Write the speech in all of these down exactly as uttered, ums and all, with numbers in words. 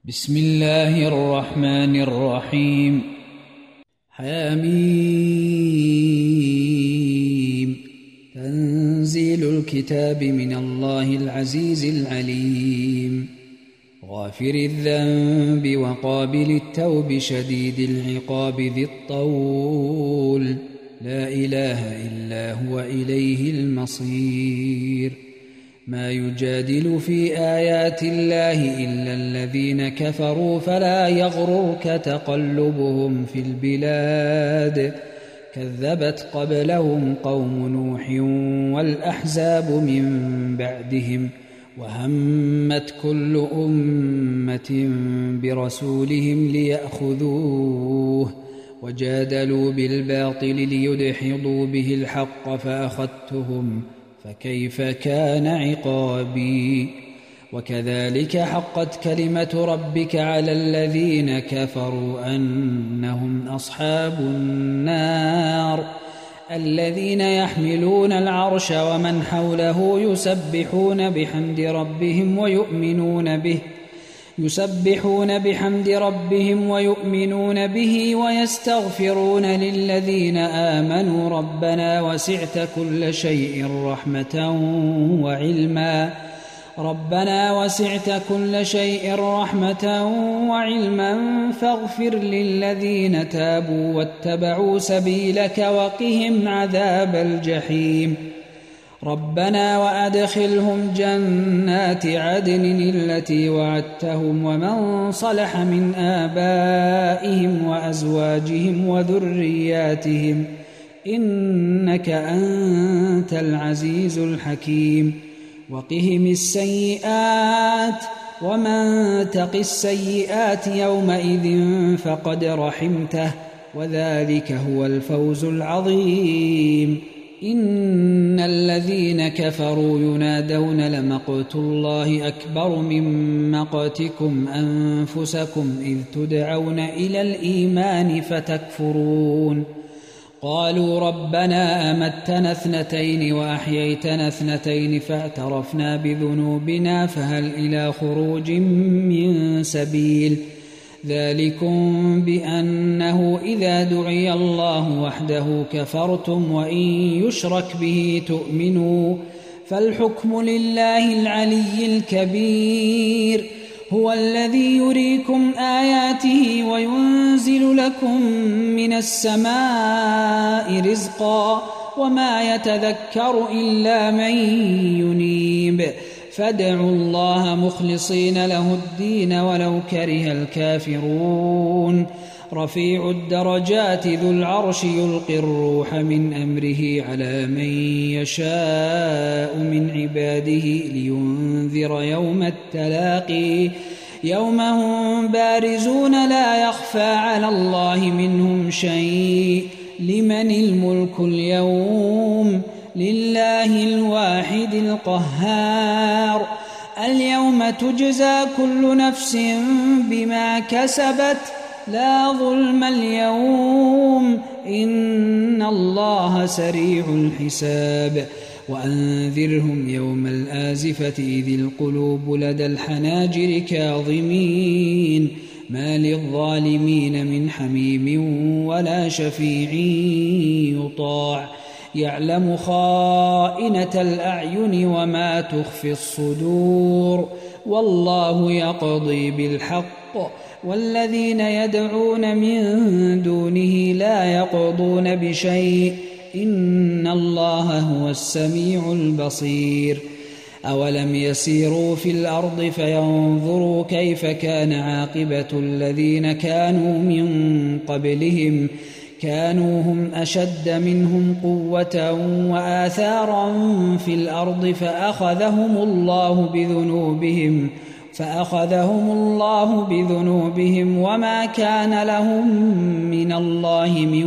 بسم الله الرحمن الرحيم. حميم. تنزيل الكتاب من الله العزيز العليم، غافر الذنب وقابل التوب شديد العقاب ذي الطول، لا إله إلا هو إليه المصير. ما يجادل في آيات الله إلا الذين كفروا، فلا يغررك تقلبهم في البلاد. كذبت قبلهم قوم نوح والأحزاب من بعدهم، وهمت كل أمة برسولهم ليأخذوه، وجادلوا بالباطل ليدحضوا به الحق فأخذتهم، فكيف كان عقابي. وكذلك حقت كلمة ربك على الذين كفروا أنهم أصحاب النار، الذين يحملون العرش ومن حوله يسبحون بحمد ربهم ويؤمنون به يسبحون بحمد ربهم ويؤمنون به ويستغفرون للذين آمنوا ربنا وسعت كل شيء رحمة وعلما ربنا وسعت كل شيء رحمة وعلما فاغفر للذين تابوا واتبعوا سبيلك وقهم عذاب الجحيم. ربنا وأدخلهم جنات عدن التي وعدتهم ومن صلح من آبائهم وأزواجهم وذرياتهم، إنك أنت العزيز الحكيم. وقهم السيئات، ومن تق السيئات يومئذ فقد رحمته، وذلك هو الفوز العظيم. إن الذين كفروا ينادون لمقت الله أكبر من مقتكم أنفسكم إذ تدعون إلى الإيمان فتكفرون. قالوا ربنا أمتنا اثنتين وأحييتنا اثنتين فاعترفنا بذنوبنا فهل إلى خروج من سبيل. ذلكم بأنه إذا دعي الله وحده كفرتم وإن يشرك به تؤمنوا، فالحكم لله العلي الكبير. هو الذي يريكم آياته وينزل لكم من السماء رزقا، وما يتذكر إلا من ينيب. فادعوا الله مخلصين له الدين ولو كره الكافرون. رفيع الدرجات ذو العرش يلقي الروح من أمره على من يشاء من عباده لينذر يوم التلاقي، يوم هم بارزون لا يخفى على الله منهم شيء. لمن الملك اليوم؟ لله الواحد القهار. اليوم تجزى كل نفس بما كسبت، لا ظلم اليوم، إن الله سريع الحساب. وأنذرهم يوم الآزفة إذ القلوب لدى الحناجر كاظمين، ما للظالمين من حميم ولا شفيع يطاع. يعلم خائنة الأعين وما تخفي الصدور، والله يقضي بالحق، والذين يدعون من دونه لا يقضون بشيء، إن الله هو السميع البصير. أولم يسيروا في الأرض فينظروا كيف كان عاقبة الذين كانوا من قبلهم، كانوا هم أشد منهم قوة وآثارا في الأرض فأخذهم الله بذنوبهم فأخذهم الله بذنوبهم وما كان لهم من الله من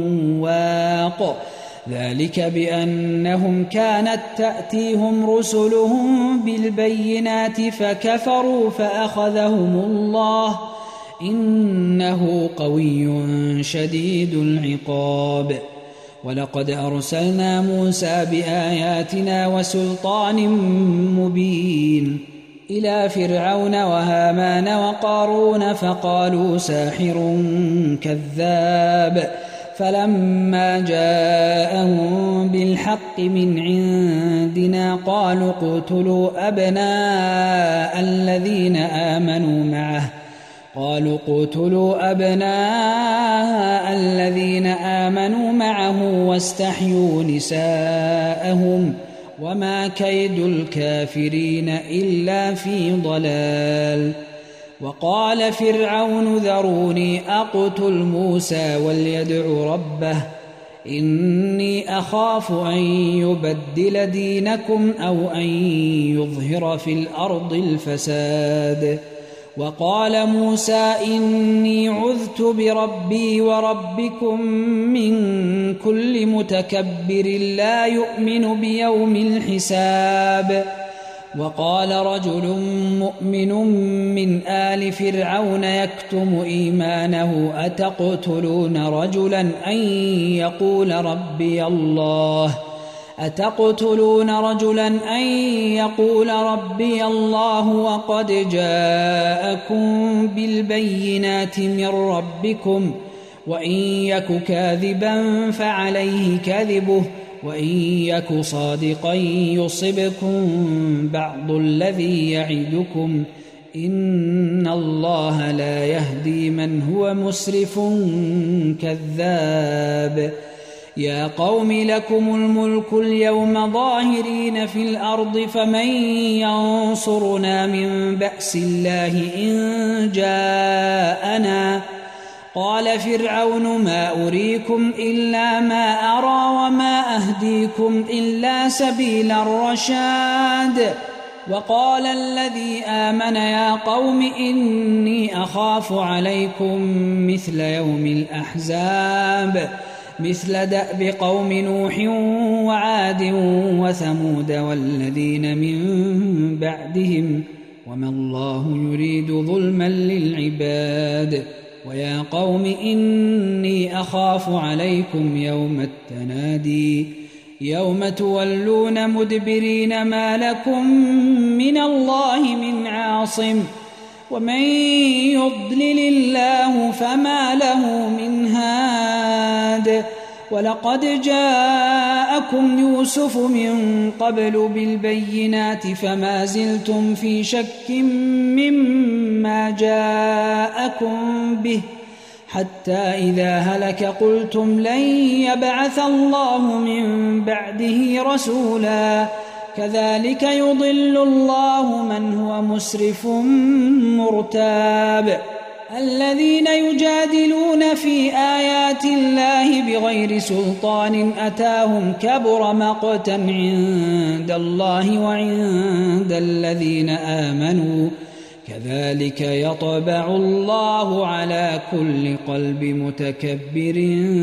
واق. ذلك بأنهم كانت تأتيهم رسلهم بالبينات فكفروا فأخذهم الله، إنه قوي شديد العقاب. ولقد أرسلنا موسى بآياتنا وسلطان مبين إلى فرعون وهامان وقارون فقالوا ساحر كذاب فلما جاءهم بالحق من عندنا قالوا اقتلوا أبناء الذين آمنوا معه قالوا اقتلوا أبناء الذين آمنوا معه واستحيوا نساءهم وما كيد الكافرين إلا في ضلال. وقال فرعون ذروني أقتل موسى وليدع ربه إني أخاف أن يبدل دينكم أو أن يظهر في الأرض الفساد. وقال موسى إني عذت بربي وربكم من كل متكبر لا يؤمن بيوم الحساب. وقال رجل مؤمن من آل فرعون يكتم إيمانه أتقتلون رجلا أن يقول ربي الله أتقتلون رجلا أن يقول ربي الله وقد جاءكم بالبينات من ربكم وإن يك كاذبا فعليه كذبه وإن يك صادقا يصبكم بعض الذي يعدكم إن الله لا يهدي من هو مسرف كذاب. يا قوم لكم الملك اليوم ظاهرين في الأرض فمن ينصرنا من بأس الله إن جاءنا. قال فرعون ما أريكم إلا ما أرى وما أهديكم إلا سبيل الرشاد. وقال الذي آمن يا قوم إني أخاف عليكم مثل يوم الأحزاب مثل دأب قوم نوح وعاد وثمود والذين من بعدهم وما الله يريد ظلما للعباد. ويا قوم إني أخاف عليكم يوم التنادي يوم تولون مدبرين ما لكم من الله من عاصم ومن يضلل الله فما له من هاد. ولقد جاءكم يوسف من قبل بالبينات فما زلتم في شك مما جاءكم به حتى إذا هلك قلتم لن يبعث الله من بعده رسولا كذلك يضل الله من هو مسرف مرتاب. الذين يجادلون في آيات الله بغير سلطان أتاهم كبر مقتا عند الله وعند الذين آمنوا كذلك يطبع الله على كل قلب متكبر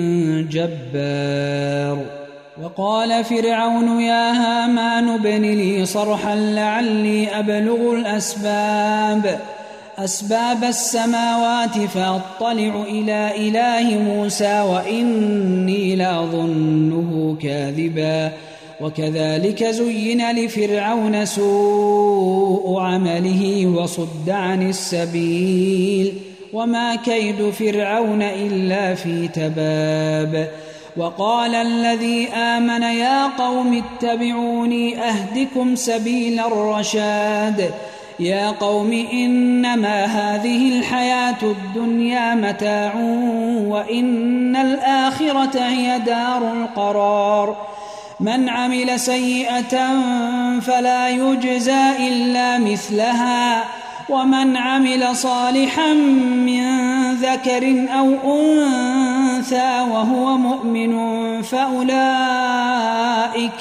جبار. وقال فرعون يا هامان ابن لي صرحا لعلي أبلغ الأسباب أسباب السماوات فأطلع إلى إله موسى وإني لأظنه كاذبا. وكذلك زين لفرعون سوء عمله وصد عن السبيل وما كيد فرعون إلا في تباب. وقال الذي آمن يا قوم اتبعوني أهدكم سبيل الرشاد. يا قوم إنما هذه الحياة الدنيا متاع وإن الآخرة هي دار القرار. من عمل سيئة فلا يجزى إلا مثلها ومن عمل صالحا من ذكر أو أنثى وهو مؤمن فأولئك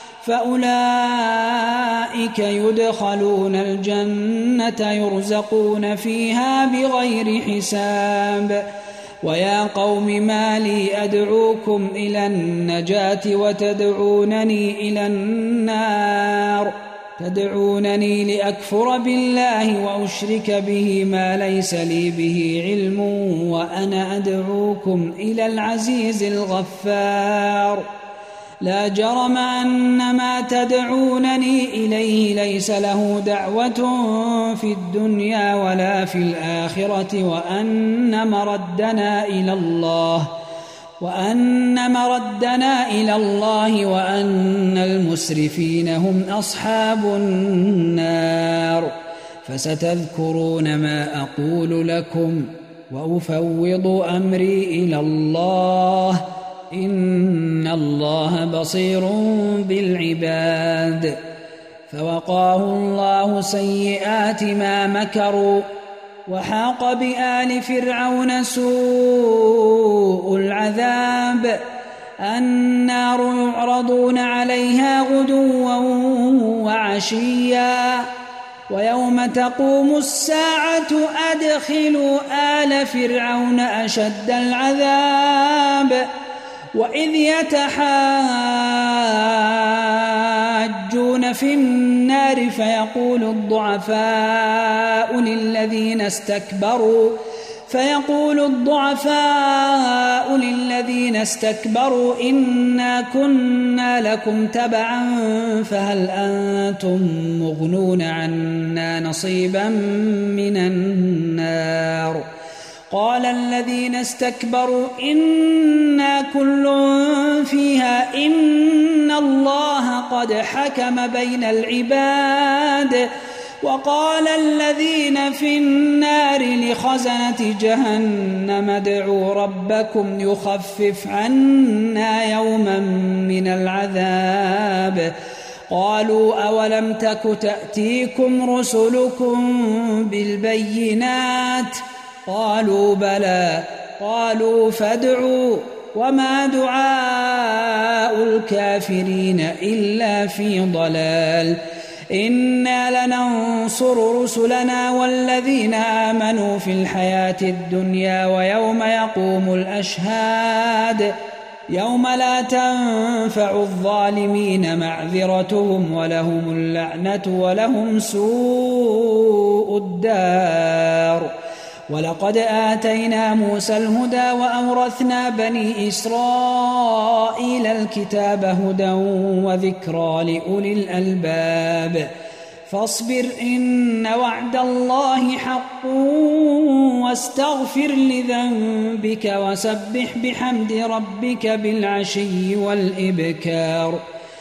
فأولئك يدخلون الجنة يرزقون فيها بغير حساب. ويا قوم ما لي أدعوكم إلى النجاة وتدعونني إلى النار تدعونني لأكفر بالله وأشرك به ما ليس لي به علم وأنا أدعوكم إلى العزيز الغفار. لا جرم أن ما تدعونني إليه ليس له دعوة في الدنيا ولا في الآخرة وأن مردنا إلى الله وأن مردنا إلى الله وأن المسرفين هم أصحاب النار. فستذكرون ما أقول لكم وأفوض أمري إلى الله إن الله بصير بالعباد. فوقاه الله سيئات ما مكروا وحاق بآل فرعون سوء العذاب. النار يعرضون عليها غدوا وعشيا ويوم تقوم الساعة أدخلوا آل فرعون أشد العذاب. وإذ يتحاجون في النار فيقول الضعفاء للذين استكبروا فيقول الضعفاء للذين استكبروا إنا كنا لكم تبعا فهل أنتم مغنون عنا نصيبا من النار. قال الذين استكبروا إنا كل فيها إن الله قد حكم بين العباد. وقال الذين في النار لخزنة جهنم ادعوا ربكم يخفف عنا يوما من العذاب. قالوا أولم تك تأتيكم رسلكم بالبينات قالوا بلى قالوا فادعوا وما دعاء الكافرين إلا في ضلال. إنا لننصر رسلنا والذين آمنوا في الحياة الدنيا ويوم يقوم الأشهاد يوم لا تنفع الظالمين معذرتهم ولهم اللعنة ولهم سوء الدار. ولقد آتينا موسى الهدى وأورثنا بني إسرائيل الكتاب هدى وذكرى لأولي الألباب. فاصبر إن وعد الله حق واستغفر لذنبك وسبح بحمد ربك بالعشي والإبكار.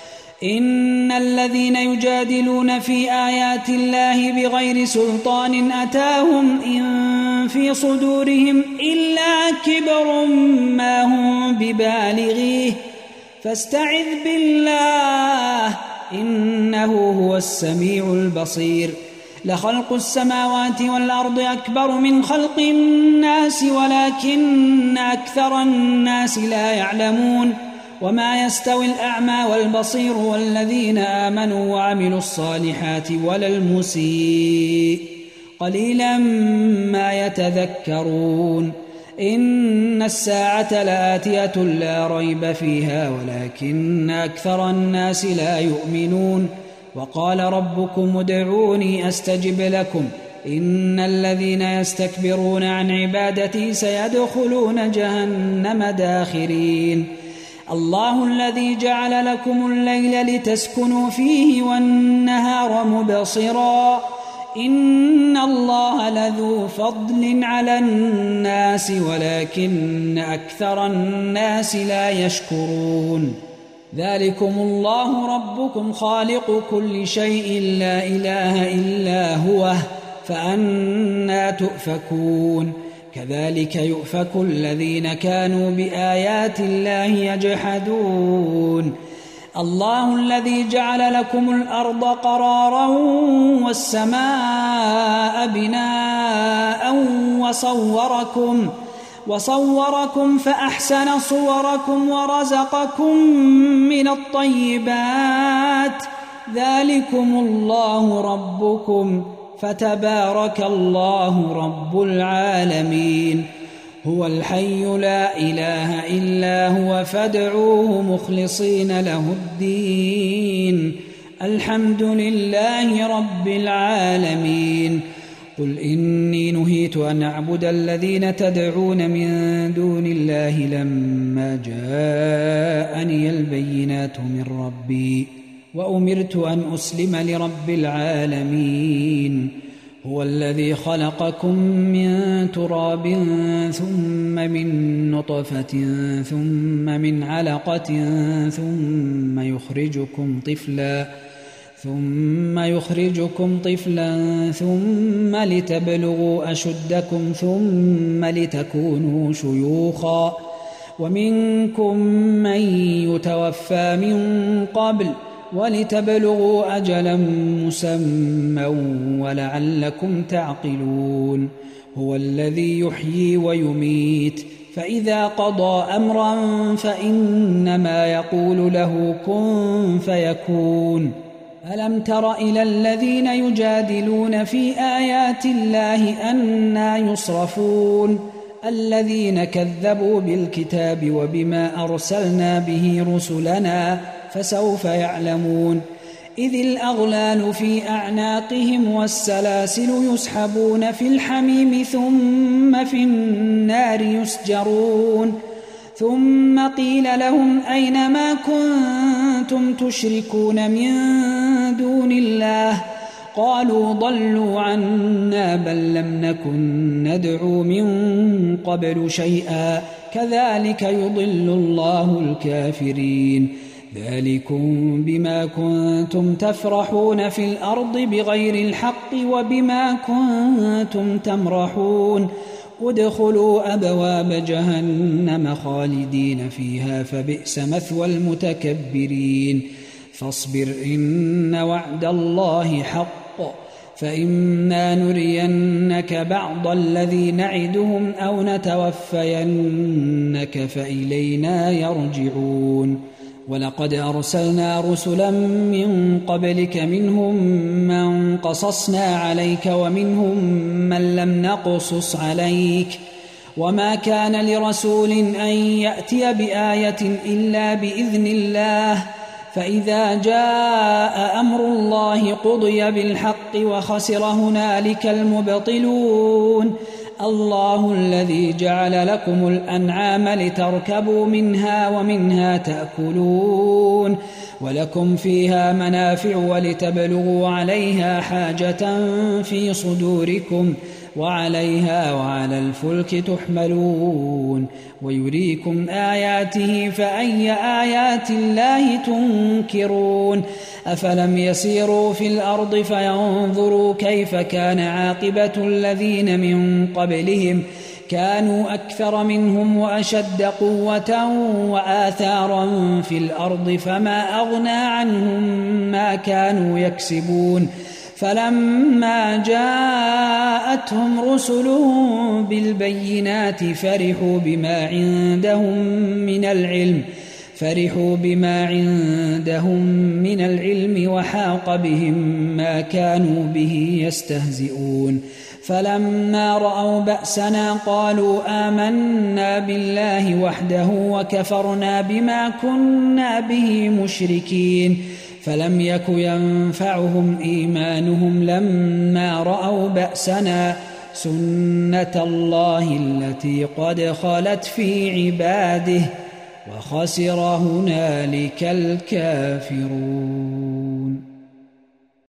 إن الذين يجادلون في آيات الله بغير سلطان أتاهم إن في صدورهم إلا كبر ما هم ببالغيه فاستعذ بالله إنه هو السميع البصير. لخلق السماوات والأرض أكبر من خلق الناس ولكن أكثر الناس لا يعلمون. وما يستوي الأعمى والبصير والذين آمنوا وعملوا الصالحات ولا المسيء قليلا ما يتذكرون. إن الساعة لآتية لا ريب فيها ولكن أكثر الناس لا يؤمنون. وقال ربكم ادعوني أستجب لكم إن الذين يستكبرون عن عبادتي سيدخلون جهنم داخرين. الله الذي جعل لكم الليل لتسكنوا فيه والنهار مبصرا إن الله لذو فضل على الناس ولكن أكثر الناس لا يشكرون. ذلكم الله ربكم خالق كل شيء لا إله إلا هو فأنى تؤفكون. كذلك يؤفك الذين كانوا بآيات الله يجحدون. الله الذي جعل لكم الأرض قرارا والسماء بناء وصوركم وصوركم فأحسن صوركم ورزقكم من الطيبات. ذلكم الله ربكم فتبارك الله رب العالمين. هو الحي لا إله إلا هو فادعوه مخلصين له الدين الحمد لله رب العالمين. قل إني نهيت أن أعبد الذين تدعون من دون الله لما جاءني البينات من ربي وأمرت أن أسلم لرب العالمين هو الذي خلقكم من تراب ثم من نطفة ثم من علقة ثم يخرجكم طفلا ثم يخرجكم طفلا ثم لتبلغوا أشدكم ثم لتكونوا شيوخا ومنكم من يتوفى من قبل ولتبلغوا أجلا مسمى ولعلكم تعقلون هو الذي يحيي ويميت فإذا قضى أمرا فإنما يقول له كن فيكون ألم تر إلى الذين يجادلون في آيات الله أنى يصرفون الذين كذبوا بالكتاب وبما أرسلنا به رسلنا فسوف يعلمون إذ الأغلال في أعناقهم والسلاسل يسحبون في الحميم ثم في النار يسجرون ثم قيل لهم أين ما كنتم تشركون من دون الله قالوا ضلوا عنا بل لم نكن ندعو من قبل شيئا كذلك يضل الله الكافرين ذلكم بما كنتم تفرحون في الأرض بغير الحق وبما كنتم تمرحون ادخلوا أبواب جهنم خالدين فيها فبئس مثوى المتكبرين فاصبر إن وعد الله حق فإما نرينك بعض الذي نعدهم أو نتوفينك فإلينا يرجعون ولقد أرسلنا رسلا من قبلك منهم من قصصنا عليك ومنهم من لم نقصص عليك وما كان لرسول أن يأتي بآية إلا بإذن الله فإذا جاء أمر الله قضي بالحق وخسر هنالك المبطلون الله الذي جعل لكم الأنعام لتركبوا منها ومنها تأكلون ولكم فيها منافع ولتبلغوا عليها حاجة في صدوركم وعليها وعلى الفلك تحملون ويريكم آياته فأي آيات الله تنكرون أفلم يسيروا في الأرض فينظروا كيف كان عاقبة الذين من قبلهم كانوا أكثر منهم وأشد قوة وآثارا في الأرض فما أغنى عنهم ما كانوا يكسبون فلما جاءتهم رسلهم بالبينات فرحوا بما عندهم من العلم فرحوا بما عندهم من العلم وحاق بهم ما كانوا به يستهزئون فلما رأوا بأسنا قالوا آمنا بالله وحده وكفرنا بما كنا به مشركين فلم يك ينفعهم إيمانهم لما رأوا بأسنا سنة الله التي قد خلت في عباده وخسر هنالك الكافرون.